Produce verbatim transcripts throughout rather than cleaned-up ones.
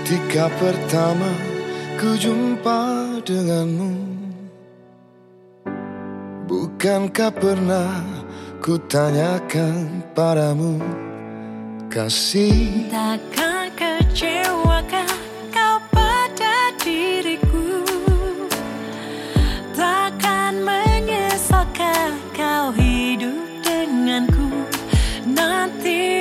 Ketika pertama ku jumpa denganmu, bukankah pernah ku tanyakan padamu, kasih, takkan kecewakah kau pada diriku, takkan menyesalkah kau hidup denganku nanti.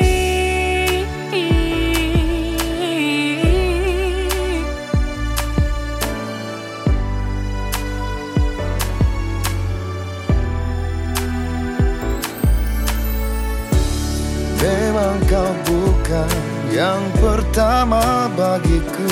Memang kau bukan yang pertama bagiku,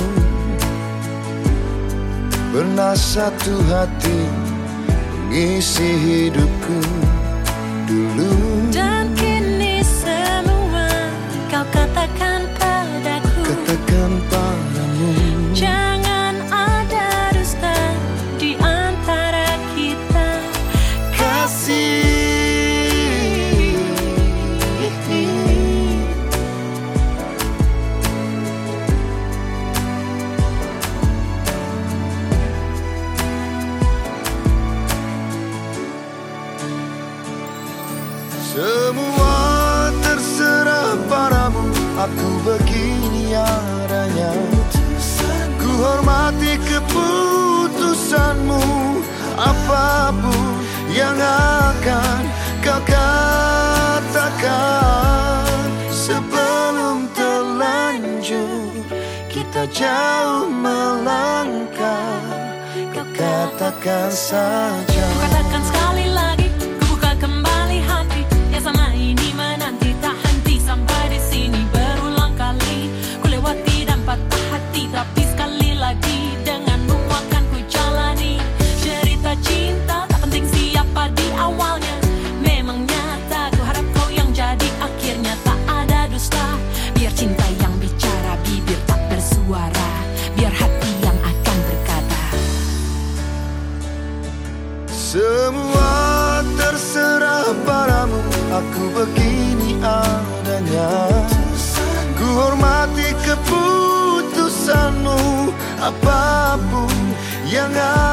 pernah satu hati mengisi hidupku dulu. Dan kini semua kau katakan padaku, Katakan padamu, jangan ada dusta di antara kita, kasih. semua terserah padamu, aku begini adanya. Ku hormati keputusanmu, apapun yang akan kau katakan. Sebelum terlanjur kita jauh melangkah, kau katakan saja. Ku katakan sekali lagi, ku buka kembali hati yang sama ini menanti, tak henti sampai di sini berulang kali. Ku lewati dan patah hati, tapi sekali lagi denganmu akan ku jalani. Cerita cinta tak penting siapa di awalnya, memang nyata. Ku harap kau yang jadi akhirnya, tak ada dusta. Biar cinta yang bicara, bibir tak bersuara, biar hati yang akan berkata. Semua terserah padamu, aku begini adanya. Ku hormati keputusanmu, apapun yang